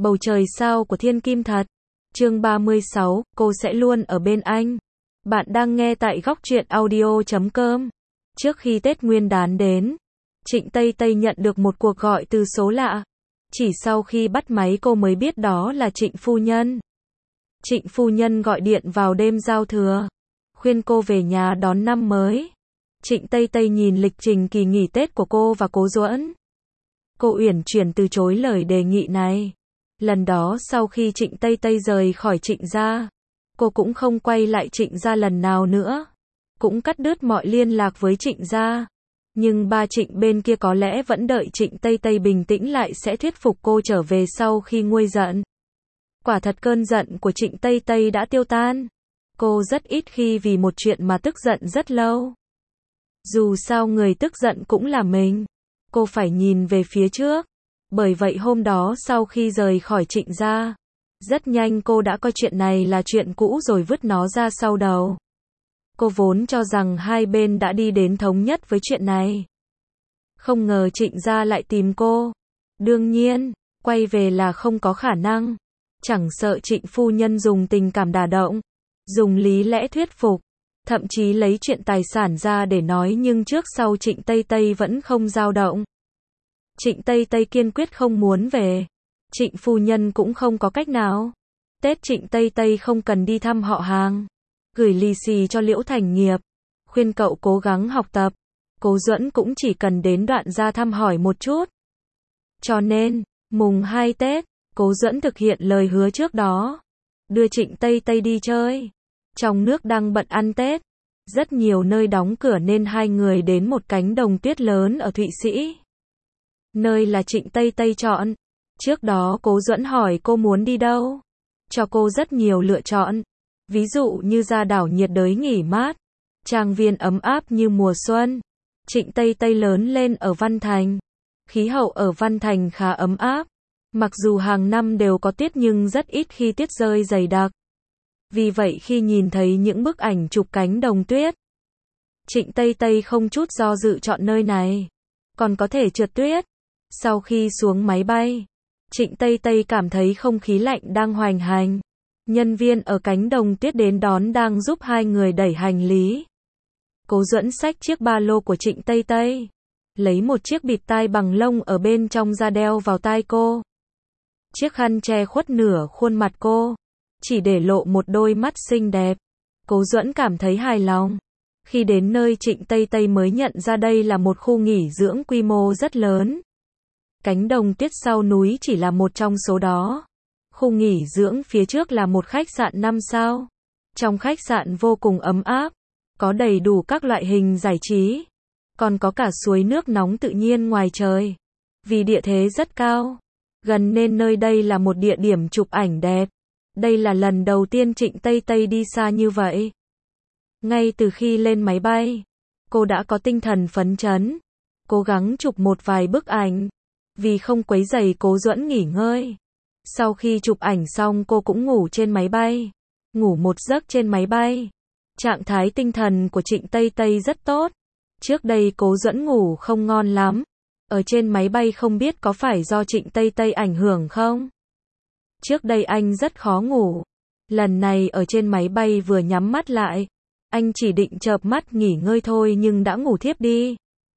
Bầu trời sao của thiên kim thật. Chương 36, cô sẽ luôn ở bên anh. Bạn đang nghe tại góc truyện audio.com. Trước khi Tết Nguyên đán đến, Trịnh Tây Tây nhận được một cuộc gọi từ số lạ. Chỉ sau khi bắt máy cô mới biết đó là Trịnh phu nhân. Trịnh phu nhân gọi điện vào đêm giao thừa, khuyên cô về nhà đón năm mới. Trịnh Tây Tây nhìn lịch trình kỳ nghỉ Tết của cô và Cố Duẫn. Cô uyển chuyển từ chối lời đề nghị này. Lần đó sau khi Trịnh Tây Tây rời khỏi Trịnh gia, cô cũng không quay lại Trịnh gia lần nào nữa. Cũng cắt đứt mọi liên lạc với Trịnh gia. Nhưng ba Trịnh bên kia có lẽ vẫn đợi Trịnh Tây Tây bình tĩnh lại sẽ thuyết phục cô trở về sau khi nguôi giận. Quả thật cơn giận của Trịnh Tây Tây đã tiêu tan. Cô rất ít khi vì một chuyện mà tức giận rất lâu. Dù sao người tức giận cũng là mình. Cô phải nhìn về phía trước. Bởi vậy hôm đó sau khi rời khỏi Trịnh gia, rất nhanh cô đã coi chuyện này là chuyện cũ rồi vứt nó ra sau đầu. Cô vốn cho rằng hai bên đã đi đến thống nhất với chuyện này. Không ngờ Trịnh gia lại tìm cô. Đương nhiên, quay về là không có khả năng. Chẳng sợ Trịnh phu nhân dùng tình cảm đả động, dùng lý lẽ thuyết phục, thậm chí lấy chuyện tài sản ra để nói, nhưng trước sau Trịnh Tây Tây vẫn không dao động. Trịnh Tây Tây kiên quyết không muốn về. Trịnh phu nhân cũng không có cách nào. Tết Trịnh Tây Tây không cần đi thăm họ hàng. Gửi lì xì cho Liễu Thành Nghiệp. Khuyên cậu cố gắng học tập. Cố Duẫn cũng chỉ cần đến Đoạn Gia thăm hỏi một chút. Cho nên, mùng 2 Tết, Cố Duẫn thực hiện lời hứa trước đó. Đưa Trịnh Tây Tây đi chơi. Trong nước đang bận ăn Tết. Rất nhiều nơi đóng cửa nên hai người đến một cánh đồng tuyết lớn ở Thụy Sĩ. Nơi là Trịnh Tây Tây chọn. Trước đó Cố Duẫn hỏi cô muốn đi đâu. Cho cô rất nhiều lựa chọn. Ví dụ như ra đảo nhiệt đới nghỉ mát. Trang viên ấm áp như mùa xuân. Trịnh Tây Tây lớn lên ở Văn Thành. Khí hậu ở Văn Thành khá ấm áp. Mặc dù hàng năm đều có tuyết nhưng rất ít khi tuyết rơi dày đặc. Vì vậy khi nhìn thấy những bức ảnh chụp cánh đồng tuyết, Trịnh Tây Tây không chút do dự chọn nơi này. Còn có thể trượt tuyết. Sau khi xuống máy bay, Trịnh Tây Tây cảm thấy không khí lạnh đang hoành hành. Nhân viên ở cánh đồng tuyết đến đón đang giúp hai người đẩy hành lý. Cố Duẫn xách chiếc ba lô của Trịnh Tây Tây, lấy một chiếc bịt tai bằng lông ở bên trong ra đeo vào tai cô. Chiếc khăn che khuất nửa khuôn mặt cô, chỉ để lộ một đôi mắt xinh đẹp. Cố Duẫn cảm thấy hài lòng. Khi đến nơi Trịnh Tây Tây mới nhận ra đây là một khu nghỉ dưỡng quy mô rất lớn. Cánh đồng tuyết sau núi chỉ là một trong số đó. Khu nghỉ dưỡng phía trước là một khách sạn 5 sao. Trong khách sạn vô cùng ấm áp, có đầy đủ các loại hình giải trí. Còn có cả suối nước nóng tự nhiên ngoài trời. Vì địa thế rất cao, gần nên nơi đây là một địa điểm chụp ảnh đẹp. Đây là lần đầu tiên Trịnh Tây Tây đi xa như vậy. Ngay từ khi lên máy bay, cô đã có tinh thần phấn chấn, cố gắng chụp một vài bức ảnh. Vì không quấy rầy Cố Duẫn nghỉ ngơi. Sau khi chụp ảnh xong cô cũng ngủ trên máy bay. Ngủ một giấc trên máy bay. Trạng thái tinh thần của Trịnh Tây Tây rất tốt. Trước đây Cố Duẫn ngủ không ngon lắm. Ở trên máy bay không biết có phải do Trịnh Tây Tây ảnh hưởng không? Trước đây anh rất khó ngủ. Lần này ở trên máy bay vừa nhắm mắt lại, anh chỉ định chợp mắt nghỉ ngơi thôi nhưng đã ngủ thiếp đi.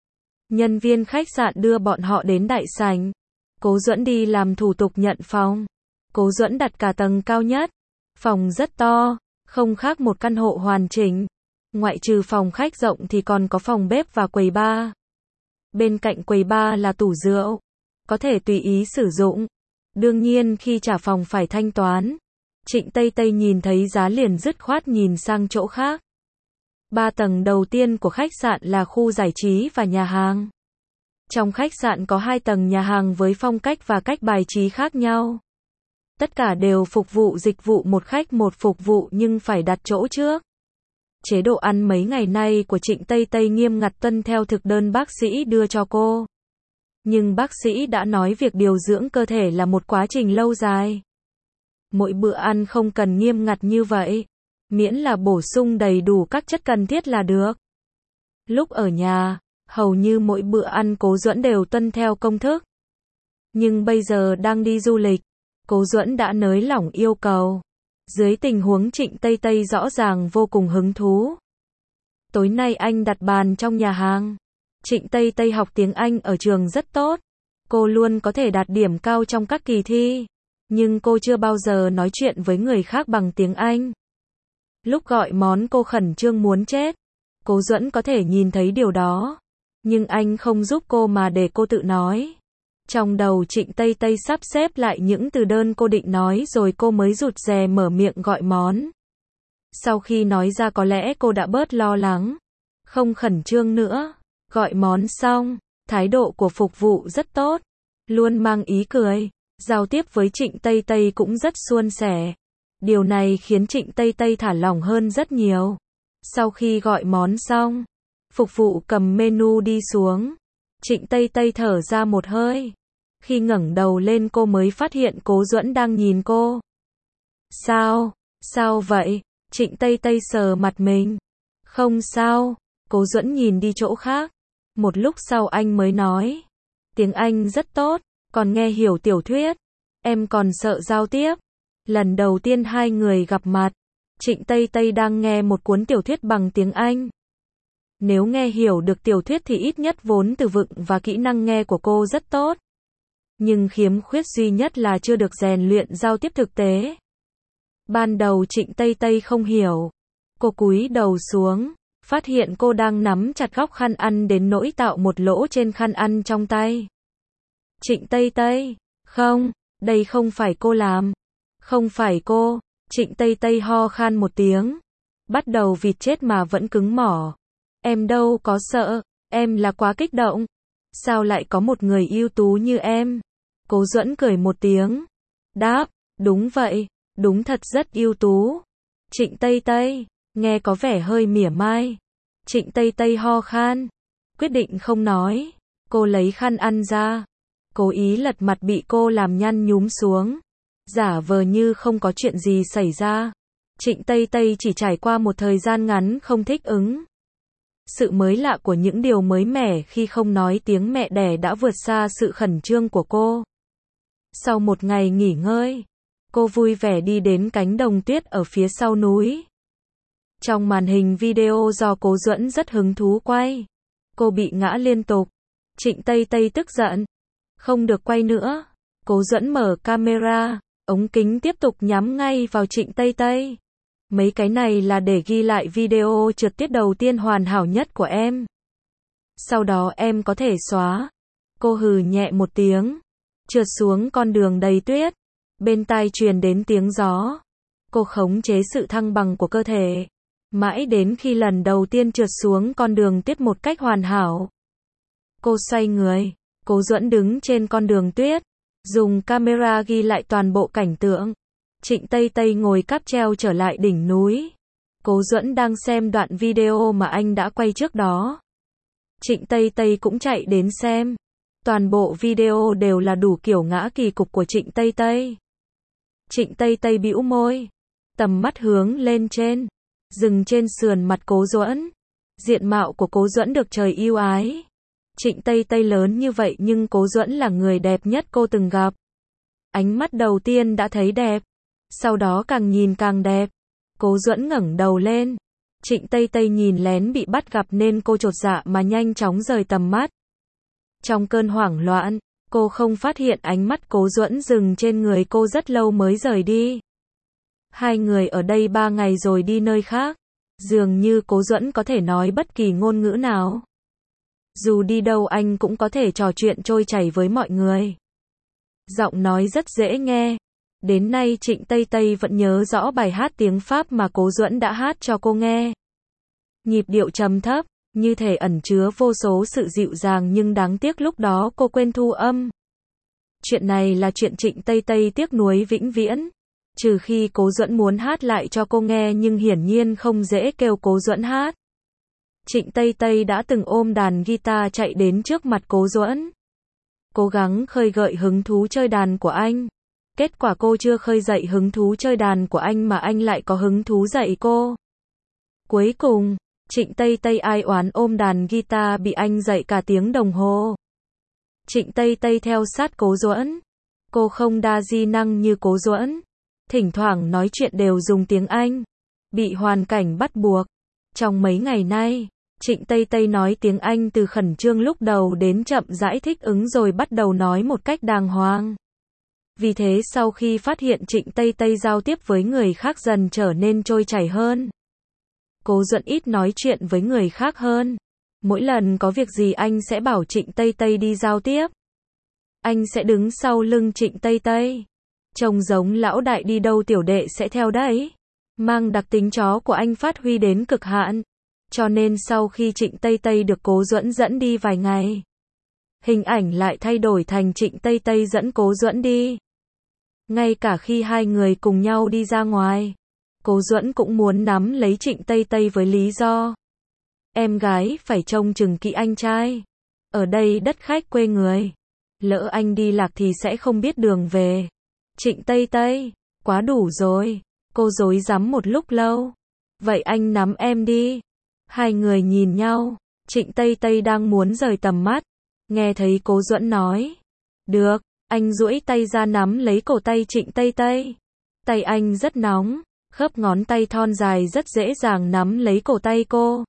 Nhân viên khách sạn đưa bọn họ đến đại sảnh. Cố Duẫn đi làm thủ tục nhận phòng. Cố Duẫn đặt cả tầng cao nhất. Phòng rất to, không khác một căn hộ hoàn chỉnh. Ngoại trừ phòng khách rộng thì còn có phòng bếp và quầy bar. Bên cạnh quầy bar là tủ rượu, có thể tùy ý sử dụng. Đương nhiên khi trả phòng phải thanh toán. Trịnh Tây Tây nhìn thấy giá liền dứt khoát nhìn sang chỗ khác. 3 tầng đầu tiên của khách sạn là khu giải trí và nhà hàng. Trong khách sạn có 2 tầng nhà hàng với phong cách và cách bài trí khác nhau. Tất cả đều phục vụ dịch vụ một khách một phục vụ nhưng phải đặt chỗ trước. Chế độ ăn mấy ngày nay của Trịnh Tây Tây nghiêm ngặt tuân theo thực đơn bác sĩ đưa cho cô. Nhưng bác sĩ đã nói việc điều dưỡng cơ thể là một quá trình lâu dài. Mỗi bữa ăn không cần nghiêm ngặt như vậy. Miễn là bổ sung đầy đủ các chất cần thiết là được. Lúc ở nhà, hầu như mỗi bữa ăn Cố Duẫn đều tuân theo công thức. Nhưng bây giờ đang đi du lịch, Cố Duẫn đã nới lỏng yêu cầu. Dưới tình huống Trịnh Tây Tây rõ ràng vô cùng hứng thú. Tối nay anh đặt bàn trong nhà hàng. Trịnh Tây Tây học tiếng Anh ở trường rất tốt. Cô luôn có thể đạt điểm cao trong các kỳ thi. Nhưng cô chưa bao giờ nói chuyện với người khác bằng tiếng Anh. Lúc gọi món cô khẩn trương muốn chết. Cố Duẫn có thể nhìn thấy điều đó. Nhưng anh không giúp cô mà để cô tự nói. Trong đầu Trịnh Tây Tây sắp xếp lại những từ đơn cô định nói rồi cô mới rụt rè mở miệng gọi món. Sau khi nói ra có lẽ cô đã bớt lo lắng. Không khẩn trương nữa. Gọi món xong, thái độ của phục vụ rất tốt. Luôn mang ý cười. Giao tiếp với Trịnh Tây Tây cũng rất suôn sẻ. Điều này khiến Trịnh Tây Tây thả lỏng hơn rất nhiều. Sau khi gọi món xong, phục vụ cầm menu đi xuống. Trịnh Tây Tây thở ra một hơi. Khi ngẩng đầu lên cô mới phát hiện Cố Duẫn đang nhìn cô. Sao vậy? Trịnh Tây Tây sờ mặt mình. Không sao. Cố Duẫn nhìn đi chỗ khác. Một lúc sau anh mới nói. Tiếng Anh rất tốt, còn nghe hiểu tiểu thuyết. Em còn sợ giao tiếp. Lần đầu tiên hai người gặp mặt, Trịnh Tây Tây đang nghe một cuốn tiểu thuyết bằng tiếng Anh. Nếu nghe hiểu được tiểu thuyết thì ít nhất vốn từ vựng và kỹ năng nghe của cô rất tốt. Nhưng khiếm khuyết duy nhất là chưa được rèn luyện giao tiếp thực tế. Ban đầu Trịnh Tây Tây không hiểu. Cô cúi đầu xuống, phát hiện cô đang nắm chặt góc khăn ăn đến nỗi tạo một lỗ trên khăn ăn trong tay. Trịnh Tây Tây, không, đây không phải cô làm. Không phải cô. Trịnh Tây Tây ho khan một tiếng. Bắt đầu vịt chết mà vẫn cứng mỏ. Em đâu có sợ, em là quá kích động. Sao lại có một người ưu tú như em? Cố Duẫn cười một tiếng. Đáp, đúng vậy, đúng thật rất ưu tú. Trịnh Tây Tây, nghe có vẻ hơi mỉa mai. Trịnh Tây Tây ho khan. Quyết định không nói. Cô lấy khăn ăn ra. Cố ý lật mặt bị cô làm nhăn nhúm xuống. Giả vờ như không có chuyện gì xảy ra. Trịnh Tây Tây chỉ trải qua một thời gian ngắn không thích ứng. Sự mới lạ của những điều mới mẻ khi không nói tiếng mẹ đẻ đã vượt xa sự khẩn trương của cô. Sau một ngày nghỉ ngơi, cô vui vẻ đi đến cánh đồng tuyết ở phía sau núi. Trong màn hình video do Cố Duẫn rất hứng thú quay, cô bị ngã liên tục. Trịnh Tây Tây tức giận. Không được quay nữa. Cố Duẫn mở camera, ống kính tiếp tục nhắm ngay vào Trịnh Tây Tây. Mấy cái này là để ghi lại video trượt tuyết đầu tiên hoàn hảo nhất của em. Sau đó em có thể xóa. Cô hừ nhẹ một tiếng. Trượt xuống con đường đầy tuyết. Bên tai truyền đến tiếng gió. Cô khống chế sự thăng bằng của cơ thể. Mãi đến khi lần đầu tiên trượt xuống con đường tuyết một cách hoàn hảo. Cô xoay người. Cố Duẫn đứng trên con đường tuyết. Dùng camera ghi lại toàn bộ cảnh tượng. Trịnh Tây Tây ngồi cáp treo trở lại đỉnh núi. Cố Duẫn đang xem đoạn video mà anh đã quay trước đó. Trịnh Tây Tây cũng chạy đến xem. Toàn bộ video đều là đủ kiểu ngã kỳ cục của Trịnh Tây Tây. Trịnh Tây Tây bĩu môi. Tầm mắt hướng lên trên. Dừng trên sườn mặt Cố Duẫn. Diện mạo của Cố Duẫn được trời yêu ái. Trịnh Tây Tây lớn như vậy nhưng Cố Duẫn là người đẹp nhất cô từng gặp. Ánh mắt đầu tiên đã thấy đẹp. Sau đó càng nhìn càng đẹp. Cố Duẫn ngẩng đầu lên. Trịnh Tây Tây nhìn lén bị bắt gặp nên cô chột dạ mà nhanh chóng rời tầm mắt. Trong cơn hoảng loạn, cô không phát hiện ánh mắt Cố Duẫn dừng trên người cô rất lâu mới rời đi. Hai người ở đây 3 ngày rồi đi nơi khác. Dường như Cố Duẫn có thể nói bất kỳ ngôn ngữ nào. Dù đi đâu anh cũng có thể trò chuyện trôi chảy với mọi người. Giọng nói rất dễ nghe. Đến nay Trịnh Tây Tây vẫn nhớ rõ bài hát tiếng Pháp mà Cố Duẫn đã hát cho cô nghe. Nhịp điệu trầm thấp, như thể ẩn chứa vô số sự dịu dàng nhưng đáng tiếc lúc đó cô quên thu âm. Chuyện này là chuyện Trịnh Tây Tây tiếc nuối vĩnh viễn. Trừ khi Cố Duẫn muốn hát lại cho cô nghe nhưng hiển nhiên không dễ kêu Cố Duẫn hát. Trịnh Tây Tây đã từng ôm đàn guitar chạy đến trước mặt Cố Duẫn. Cố gắng khơi gợi hứng thú chơi đàn của anh. Kết quả cô chưa khơi dậy hứng thú chơi đàn của anh mà anh lại có hứng thú dạy cô. Cuối cùng, Trịnh Tây Tây ai oán ôm đàn guitar bị anh dạy cả tiếng đồng hồ. Trịnh Tây Tây theo sát Cố Duẫn. Cô không đa di năng như Cố Duẫn. Thỉnh thoảng nói chuyện đều dùng tiếng Anh. Bị hoàn cảnh bắt buộc. Trong mấy ngày nay, Trịnh Tây Tây nói tiếng Anh từ khẩn trương lúc đầu đến chậm rãi thích ứng rồi bắt đầu nói một cách đàng hoàng. Vì thế sau khi phát hiện Trịnh Tây Tây giao tiếp với người khác dần trở nên trôi chảy hơn. Cố Duẫn ít nói chuyện với người khác hơn. Mỗi lần có việc gì anh sẽ bảo Trịnh Tây Tây đi giao tiếp. Anh sẽ đứng sau lưng Trịnh Tây Tây. Trông giống lão đại đi đâu tiểu đệ sẽ theo đấy. Mang đặc tính chó của anh phát huy đến cực hạn. Cho nên sau khi Trịnh Tây Tây được Cố Duẫn dẫn đi vài ngày, hình ảnh lại thay đổi thành Trịnh Tây Tây dẫn Cố Duẫn đi. Ngay cả khi hai người cùng nhau đi ra ngoài, Cố Duẫn cũng muốn nắm lấy Trịnh Tây Tây với lý do em gái phải trông chừng kỹ anh trai. Ở đây đất khách quê người, lỡ anh đi lạc thì sẽ không biết đường về. Trịnh Tây Tây, quá đủ rồi. Cô rối rắm một lúc lâu. Vậy anh nắm em đi. Hai người nhìn nhau. Trịnh Tây Tây đang muốn rời tầm mắt. Nghe thấy Cố Duẫn nói. Được, anh duỗi tay ra nắm lấy cổ tay Trịnh Tây Tây. Tay anh rất nóng, khớp ngón tay thon dài rất dễ dàng nắm lấy cổ tay cô.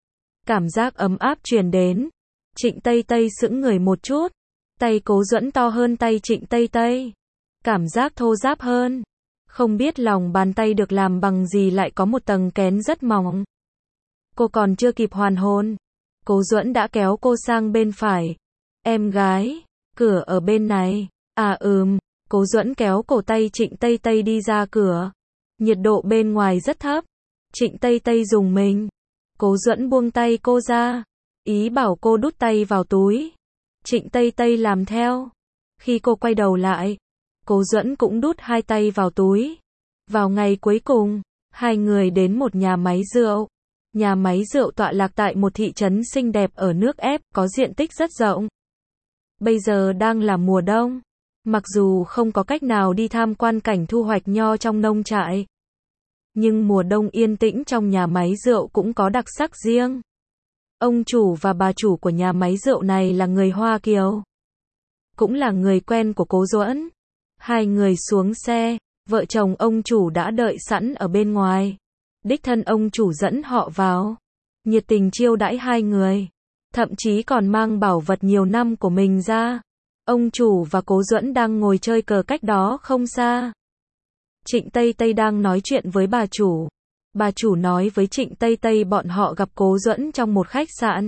Cảm giác ấm áp truyền đến. Trịnh Tây Tây sững người một chút. Tay Cố Duẫn to hơn tay Trịnh Tây Tây. Cảm giác thô ráp hơn. Không biết lòng bàn tay được làm bằng gì lại có một tầng kén rất mỏng. Cô còn chưa kịp hoàn hồn, Cố Duẫn đã kéo cô sang bên phải. Em gái, cửa ở bên này. À Cố Duẫn kéo cổ tay Trịnh Tây Tây đi ra cửa. Nhiệt độ bên ngoài rất thấp. Trịnh Tây Tây rùng mình. Cố Duẫn buông tay cô ra. Ý bảo cô đút tay vào túi. Trịnh Tây Tây làm theo. Khi cô quay đầu lại, Cố Duẫn cũng đút hai tay vào túi. Vào ngày cuối cùng, hai người đến một nhà máy rượu. Nhà máy rượu tọa lạc tại một thị trấn xinh đẹp ở nước ép, có diện tích rất rộng. Bây giờ đang là mùa đông. Mặc dù không có cách nào đi tham quan cảnh thu hoạch nho trong nông trại, nhưng mùa đông yên tĩnh trong nhà máy rượu cũng có đặc sắc riêng. Ông chủ và bà chủ của nhà máy rượu này là người Hoa Kiều, cũng là người quen của Cố Duẫn. Hai người xuống xe, vợ chồng ông chủ đã đợi sẵn ở bên ngoài. Đích thân ông chủ dẫn họ vào, nhiệt tình chiêu đãi hai người, thậm chí còn mang bảo vật nhiều năm của mình ra. Ông chủ và Cố Duẫn đang ngồi chơi cờ cách đó không xa. Trịnh Tây Tây đang nói chuyện với bà chủ. Bà chủ nói với Trịnh Tây Tây bọn họ gặp Cố Duẫn trong một khách sạn.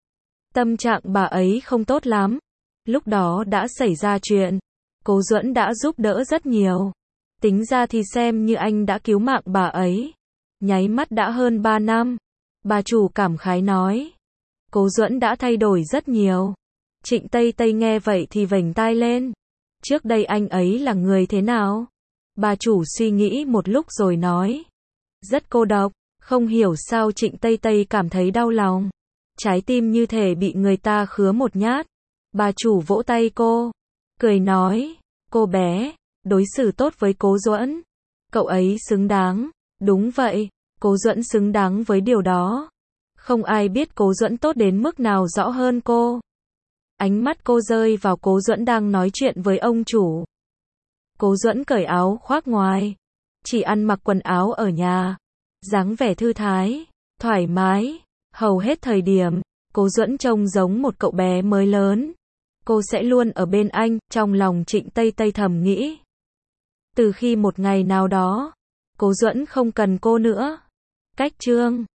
Tâm trạng bà ấy không tốt lắm. Lúc đó đã xảy ra chuyện. Cố Duẫn đã giúp đỡ rất nhiều. Tính ra thì xem như anh đã cứu mạng bà ấy. Nháy mắt đã hơn 3 năm. Bà chủ cảm khái nói. Cố Duẫn đã thay đổi rất nhiều. Trịnh Tây Tây nghe vậy thì vểnh tai lên. Trước đây anh ấy là người thế nào? Bà chủ suy nghĩ một lúc rồi nói. Rất cô độc, không hiểu sao Trịnh Tây Tây cảm thấy đau lòng. Trái tim như thể bị người ta khứa một nhát. Bà chủ vỗ tay cô, cười nói. Cô bé, đối xử tốt với Cố Duẫn. Cậu ấy xứng đáng. Đúng vậy, Cố Duẫn xứng đáng với điều đó. Không ai biết Cố Duẫn tốt đến mức nào rõ hơn cô. Ánh mắt cô rơi vào Cố Duẫn đang nói chuyện với ông chủ. Cố Duẫn cởi áo khoác ngoài, chỉ ăn mặc quần áo ở nhà, dáng vẻ thư thái, thoải mái. Hầu hết thời điểm, Cố Duẫn trông giống một cậu bé mới lớn. Cô sẽ luôn ở bên anh, trong lòng Trịnh Tây Tây thầm nghĩ. Từ khi một ngày nào đó, Cố Duẫn không cần cô nữa. Cách chương